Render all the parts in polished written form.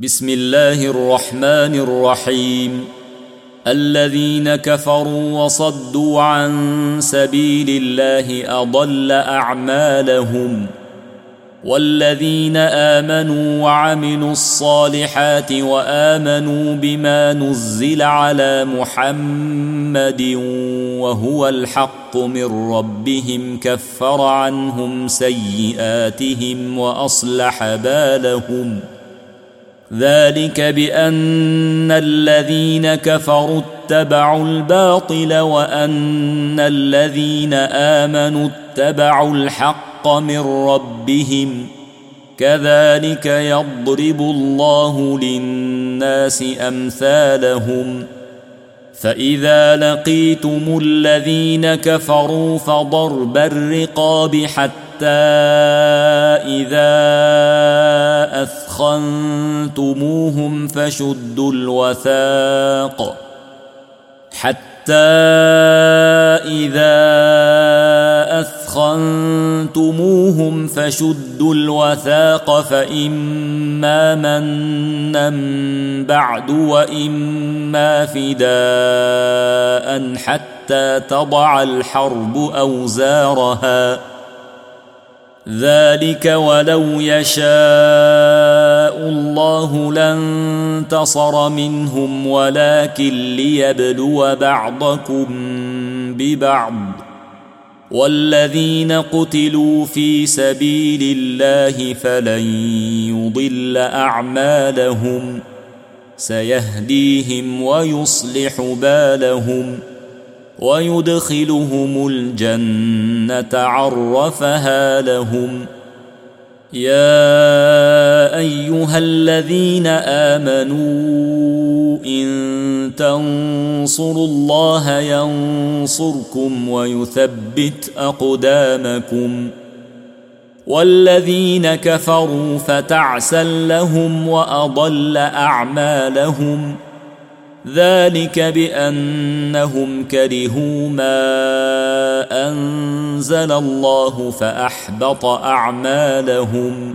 بسم الله الرحمن الرحيم. الذين كفروا وصدوا عن سبيل الله أضل أعمالهم، والذين آمنوا وعملوا الصالحات وآمنوا بما نزل على محمد وهو الحق من ربهم كفر عنهم سيئاتهم وأصلح بالهم. ذلك بأن الذين كفروا اتبعوا الباطل وأن الذين آمنوا اتبعوا الحق من ربهم، كذلك يضرب الله للناس أمثالهم. فإذا لقيتم الذين كفروا فضرب الرقاب حتى إذا أثخنتموهم فشدوا الوثاق فإما منا بعد وإما فداء حتى تضع الحرب أوزارها. ذلك ولو يشاء الله لانتصر منهم ولكن ليبلو بعضكم ببعض، والذين قتلوا في سبيل الله فلن يضل أعمالهم، سيهديهم ويصلح بالهم ويدخلهم الجنة عرفها لهم. يا أيها الذين آمنوا إن تنصروا الله ينصركم ويثبت أقدامكم، والذين كفروا فتعسا لهم وأضل أعمالهم. ذلك بأنهم كرهوا ما أنزل الله فأحبط أعمالهم.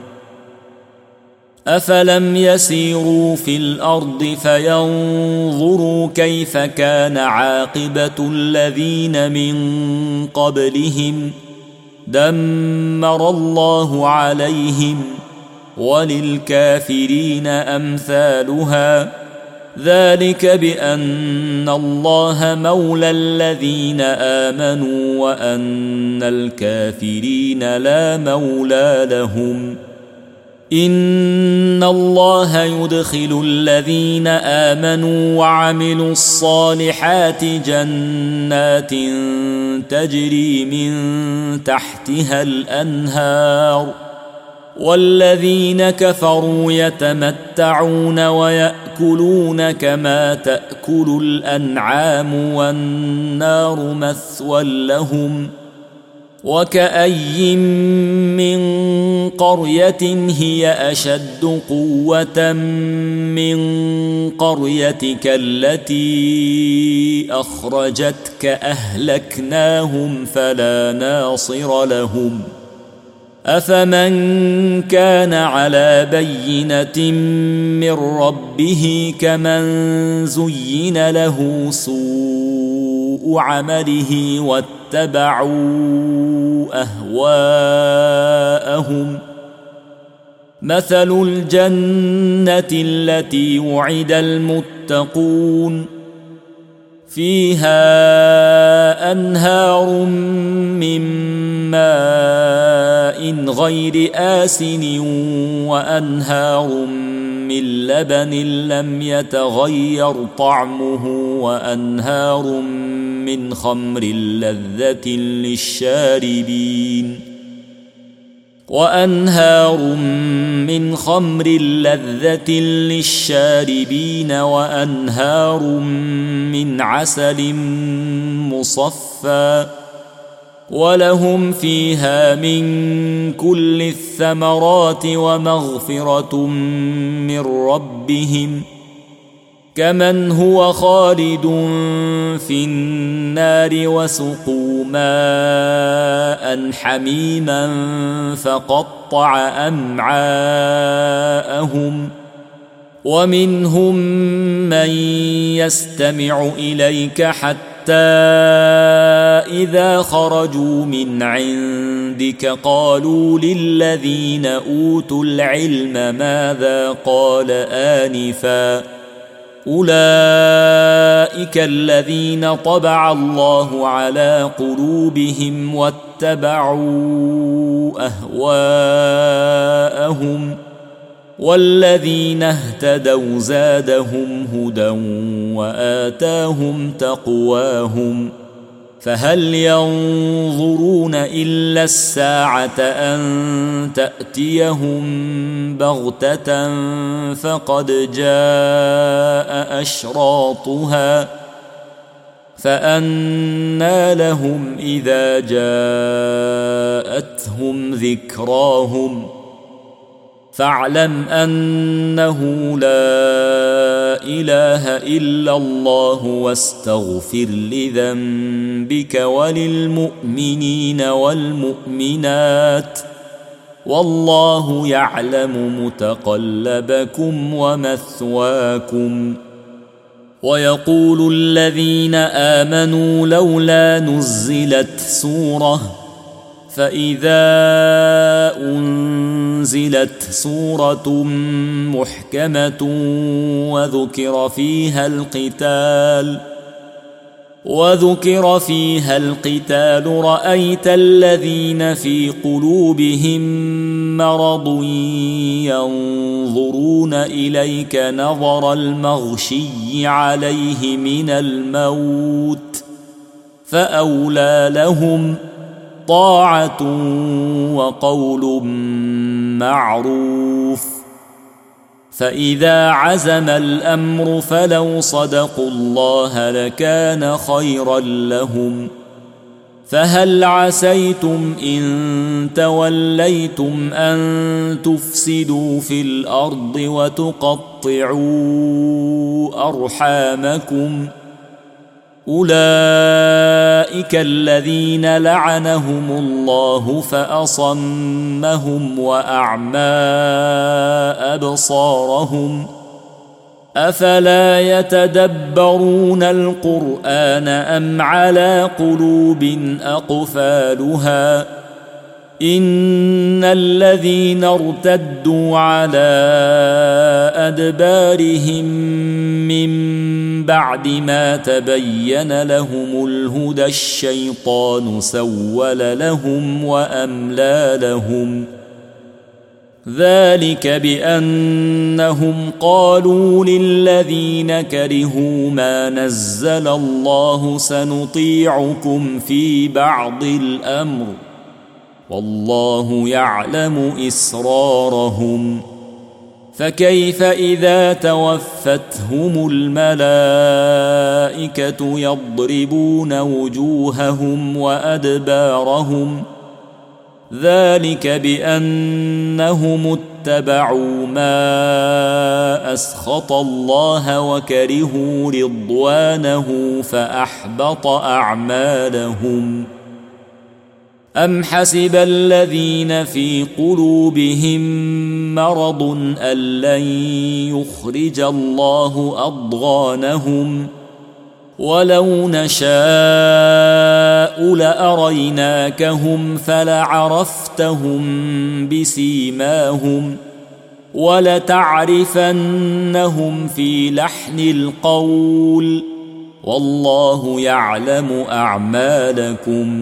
أفلم يسيروا في الأرض فينظروا كيف كان عاقبة الذين من قبلهم، دمر الله عليهم وللكافرين أمثالها. ذلك بأن الله مولى الذين آمنوا وأن الكافرين لا مولى لهم. إن الله يدخل الذين آمنوا وعملوا الصالحات جنات تجري من تحتها الأنهار، والذين كفروا يتمتعون ويأكلون كما تأكل الأنعام والنار مثوى لهم. وكأي من قرية هي أشد قوة من قريتك التي أخرجتك أهلكناهم فلا ناصر لهم. أفمن كان على بينة من ربه كمن زين له سوء عمله واتبعوا أهواءهم. مثل الجنة التي وعد المتقون فيها أنهار من ماء غير آسن وأنهار من لبن لم يتغير طعمه وأنهار من خمر لذة للشاربين وأنهار من عسل مصفى، ولهم فيها من كل الثمرات ومغفرة من ربهم، كمن هو خالد في النار وسقوا ماء حميما فقطع أمعاءهم ومنهم من يستمع إليك حتى إذا خرجوا من عندك قالوا للذين أوتوا العلم ماذا قال آنفا أولئك الذين طبع الله على قلوبهم واتبعوا أهواءهم والذين اهتدوا زادهم هدى وآتاهم تقواهم فهل ينظرون إلا الساعة أن تأتيهم بغتة فقد جاء أشراطها فأنى لهم إذا جاءتهم ذكراهم فاعلم أنه لا إله إلا الله واستغفر لذنبك وللمؤمنين والمؤمنات والله يعلم متقلبكم ومثواكم. ويقول الذين آمنوا لولا نزلت سورة فإذا أنزلت سورة محكمة وذكر فيها القتال رأيت الذين في قلوبهم مرض ينظرون إليك نظر المغشي عليه من الموت فأولى لهم طاعة وقول معروف. فإذا عزم الأمر فلو صدقوا الله لكان خيرا لهم. فهل عسيتم إن توليتم أن تفسدوا في الأرض وتقطعوا أرحامكم أولئك الذين لعنهم الله فأصمهم وأعمى أبصارهم أفلا يتدبرون القرآن أم على قلوب أقفالها إن الذين ارتدوا على أدبارهم من بعد ما تبين لهم الهدى الشيطان سول لهم وأملى لهم ذلك بأنهم قالوا للذين كرهوا ما نزل الله سنطيعكم في بعض الأمر والله يعلم إسرارهم فكيف إذا توفتهم الملائكة يضربون وجوههم وأدبارهم ذلك بأنهم اتبعوا ما أسخط الله وكرهوا رضوانه فأحبط أعمالهم. أم حسب الذين في قلوبهم مرض أن لن يخرج الله أضغانهم ولو نشاء لأريناكهم فلعرفتهم بسيماهم ولتعرفنهم في لحن القول والله يعلم أعمالكم.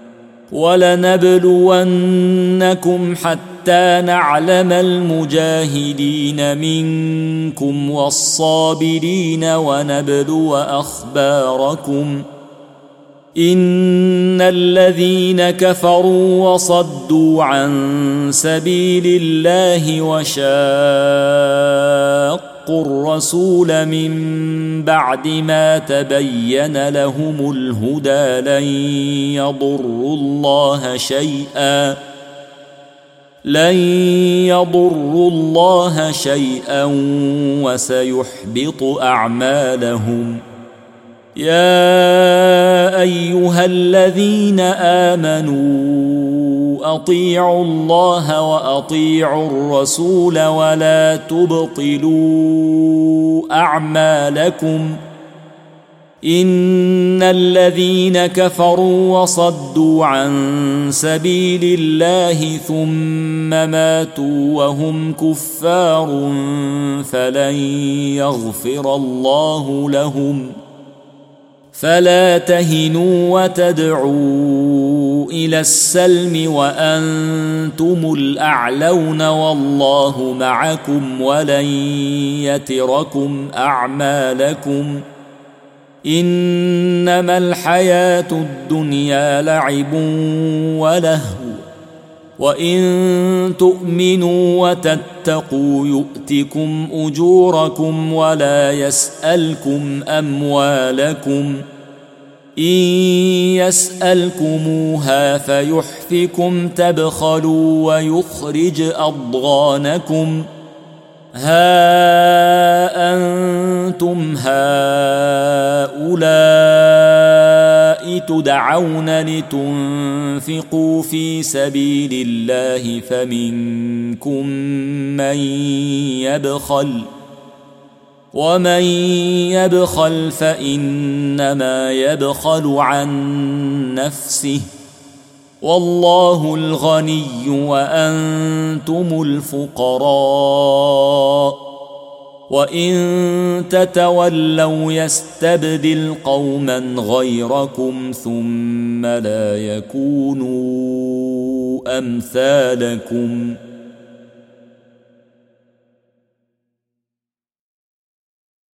ولنبلونكم حتى نعلم المجاهدين منكم والصابرين ونبلو أخباركم إن الذين كفروا وصدوا عن سبيل الله وشاقوا الرسول من بعد ما تبين لهم الهدى لن يضروا الله شيئا وسيحبط أعمالهم. يا أيها الذين آمنوا أطيعوا الله وأطيعوا الرسول ولا تبطلوا أعمالكم إن الذين كفروا وصدوا عن سبيل الله ثم ماتوا وهم كفار فلن يغفر الله لهم فلا تهنوا وتدعوا إلى السلم وأنتم الأعلون والله معكم ولن يتركم أعمالكم إنما الحياة الدنيا لعب ولهو وإن تؤمنوا وتتقوا يؤتكم أجوركم ولا يسألكم أموالكم إن يسألكموها فيحفكم تبخلوا ويخرج أضغانكم ها أنتم هؤلاء تدعون لتنفقوا في سبيل الله فمنكم من يبخل ومن يبخل فإنما يبخل عن نفسه والله الغني وأنتم الفقراء وإن تتولوا يستبدل قوما غيركم ثم لا يكونوا أمثالكم